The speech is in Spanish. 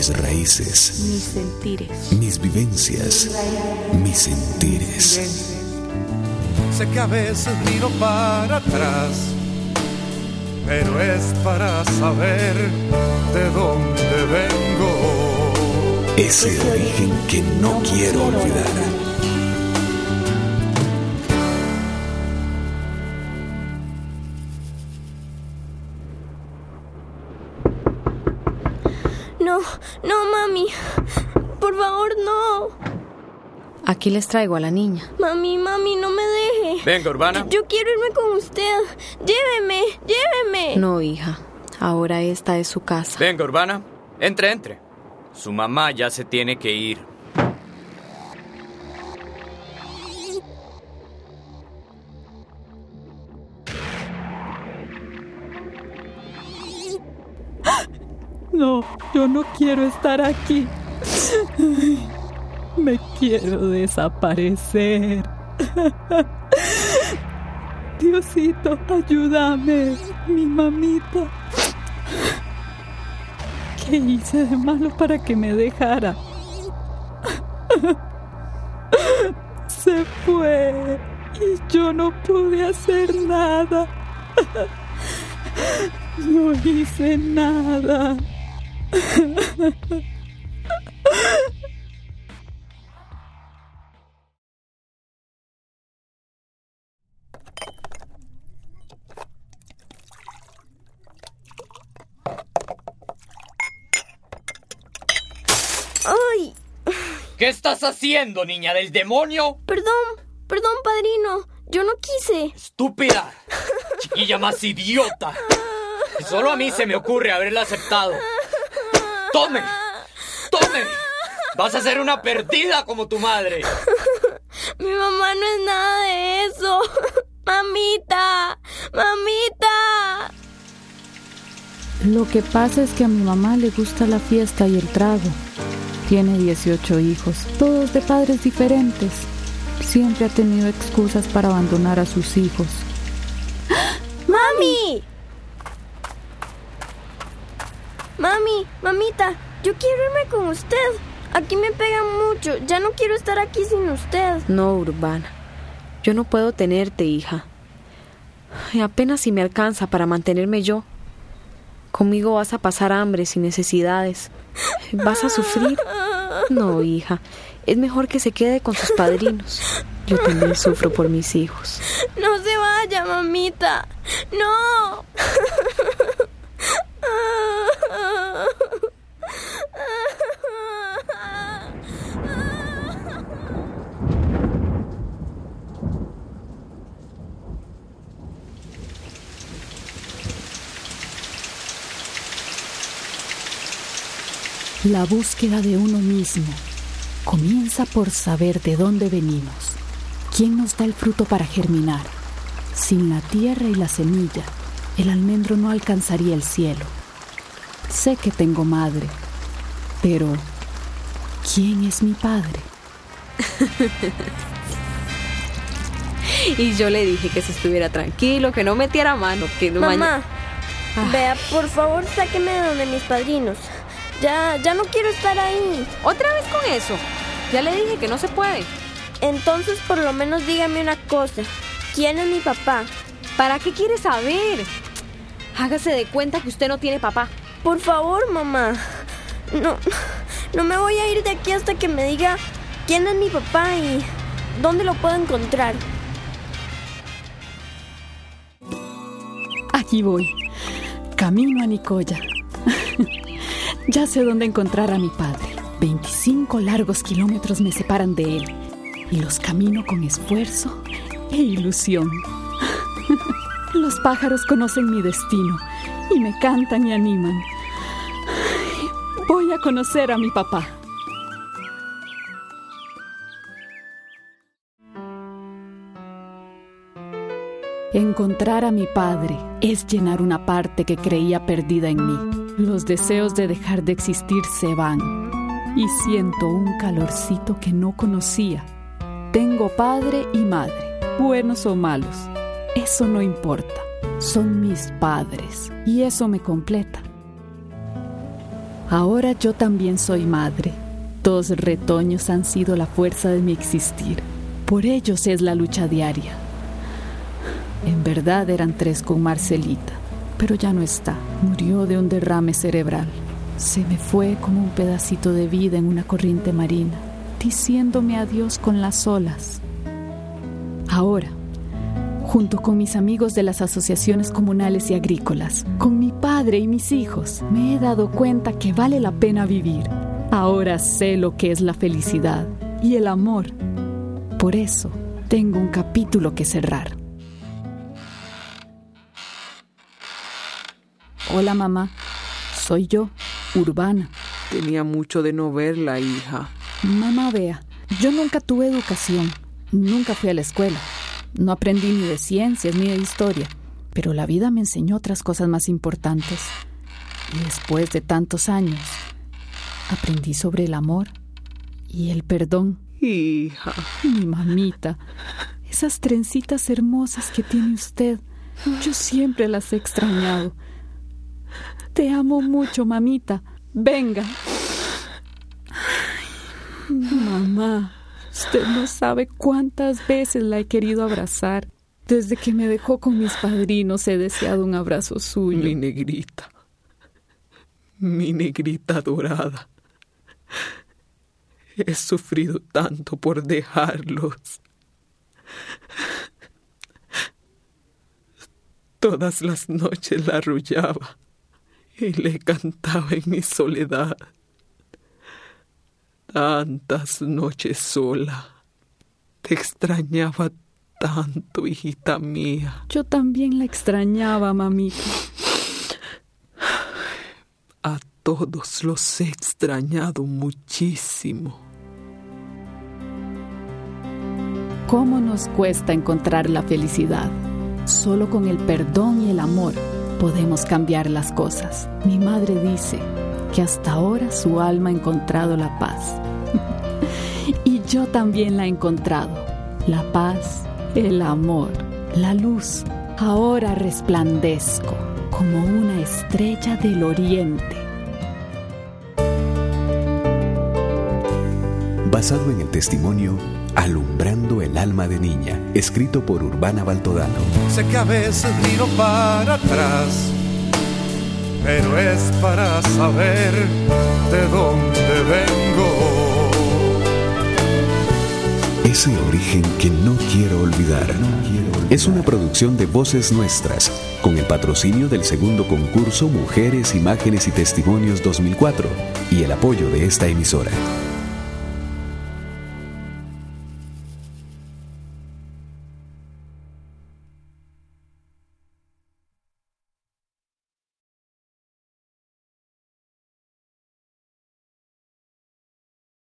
mis raíces, mis sentires, mis vivencias, mis sentires. Sé que a veces miro para atrás, pero es para saber de dónde vengo. Ese origen que no quiero olvidar. No, mami. Por favor, no. Aquí les traigo a la niña. Mami, no me deje. Venga, Urbana. Yo quiero irme con usted. Lléveme. No, hija. Ahora esta es su casa. Venga, Urbana. Entre. Su mamá ya se tiene que ir. No, yo no quiero estar aquí. Me quiero desaparecer. Diosito, ayúdame, mi mamita. ¿Qué hice de malo para que me dejara? Se fue y yo no pude hacer nada. No hice nada. ¡Ay! ¿Qué estás haciendo, niña del demonio? Perdón, padrino. Yo no quise. ¡Estúpida! Chiquilla más idiota. Solo a mí se me ocurre haberla aceptado. ¡Tome! Vas a ser una perdida como tu madre. Mi mamá no es nada de eso. Mamita. Lo que pasa es que a mi mamá le gusta la fiesta y el trago. Tiene 18 hijos, todos de padres diferentes. Siempre ha tenido excusas para abandonar a sus hijos. ¡Mami! Mamita, yo quiero irme con usted. Aquí me pegan mucho. Ya no quiero estar aquí sin usted. No, Urbana. Yo no puedo tenerte, hija. Y apenas si me alcanza para mantenerme yo. Conmigo vas a pasar hambre sin necesidades. ¿Vas a sufrir? No, hija. Es mejor que se quede con sus padrinos. Yo también sufro por mis hijos. No se vaya, mamita. No. La búsqueda de uno mismo comienza por saber de dónde venimos. ¿Quién nos da el fruto para germinar? Sin la tierra y la semilla, el almendro no alcanzaría el cielo. Sé que tengo madre, pero ¿quién es mi padre? Y yo le dije que se estuviera tranquilo, que no metiera mano, que no. Mamá, vea, por favor, sáqueme de donde mis padrinos. Ya no quiero estar ahí. ¿Otra vez con eso? Ya le dije que no se puede. Entonces, por lo menos dígame una cosa. ¿Quién es mi papá? ¿Para qué quiere saber? Hágase de cuenta que usted no tiene papá. Por favor, mamá. No me voy a ir de aquí hasta que me diga quién es mi papá y dónde lo puedo encontrar. Aquí voy, camino a Nicoya. Ya sé dónde encontrar a mi padre. 25 largos kilómetros me separan de él y los camino con esfuerzo e ilusión. Los pájaros conocen mi destino y me cantan y animan. Voy a conocer a mi papá. Encontrar a mi padre es llenar una parte que creía perdida en mí. Los deseos de dejar de existir se van y siento un calorcito que no conocía. Tengo padre y madre, buenos o malos. Eso no importa. Son mis padres y eso me completa. Ahora yo también soy madre. 2 retoños han sido la fuerza de mi existir. Por ellos es la lucha diaria. En verdad eran 3 con Marcelita, pero ya no está. Murió de un derrame cerebral. Se me fue como un pedacito de vida en una corriente marina, diciéndome adiós con las olas. Ahora, junto con mis amigos de las asociaciones comunales y agrícolas, con mi padre y mis hijos, me he dado cuenta que vale la pena vivir. Ahora sé lo que es la felicidad y el amor. Por eso, tengo un capítulo que cerrar. Hola, mamá. Soy yo, Urbana. Tenía mucho de no verla, hija. Mamá, vea, yo nunca tuve educación. Nunca fui a la escuela. No aprendí ni de ciencias ni de historia. Pero la vida me enseñó otras cosas más importantes. Y después de tantos años, aprendí sobre el amor y el perdón. Hija. Mi mamita, esas trencitas hermosas que tiene usted, yo siempre las he extrañado. Te amo mucho, mamita. Venga. Ay, mamá, usted no sabe cuántas veces la he querido abrazar. Desde que me dejó con mis padrinos he deseado un abrazo suyo. Mi negrita dorada. He sufrido tanto por dejarlos. Todas las noches la arrullaba y le cantaba en mi soledad. Tantas noches sola. Te extrañaba tanto, hijita mía. Yo también la extrañaba, mamita. A todos los he extrañado muchísimo. ¿Cómo nos cuesta encontrar la felicidad? Solo con el perdón y el amor podemos cambiar las cosas. Mi madre dice que hasta ahora su alma ha encontrado la paz. Y yo también la he encontrado. La paz, el amor, la luz. Ahora resplandezco como una estrella del oriente. Basado en el testimonio Alumbrando el alma de niña, escrito por Urbana Baltodano. Sé que a veces miro para atrás, pero es para saber de dónde vengo. Ese origen que no quiero olvidar. Es una producción de Voces Nuestras, con el patrocinio del segundo concurso Mujeres, Imágenes y Testimonios 2004 y el apoyo de esta emisora.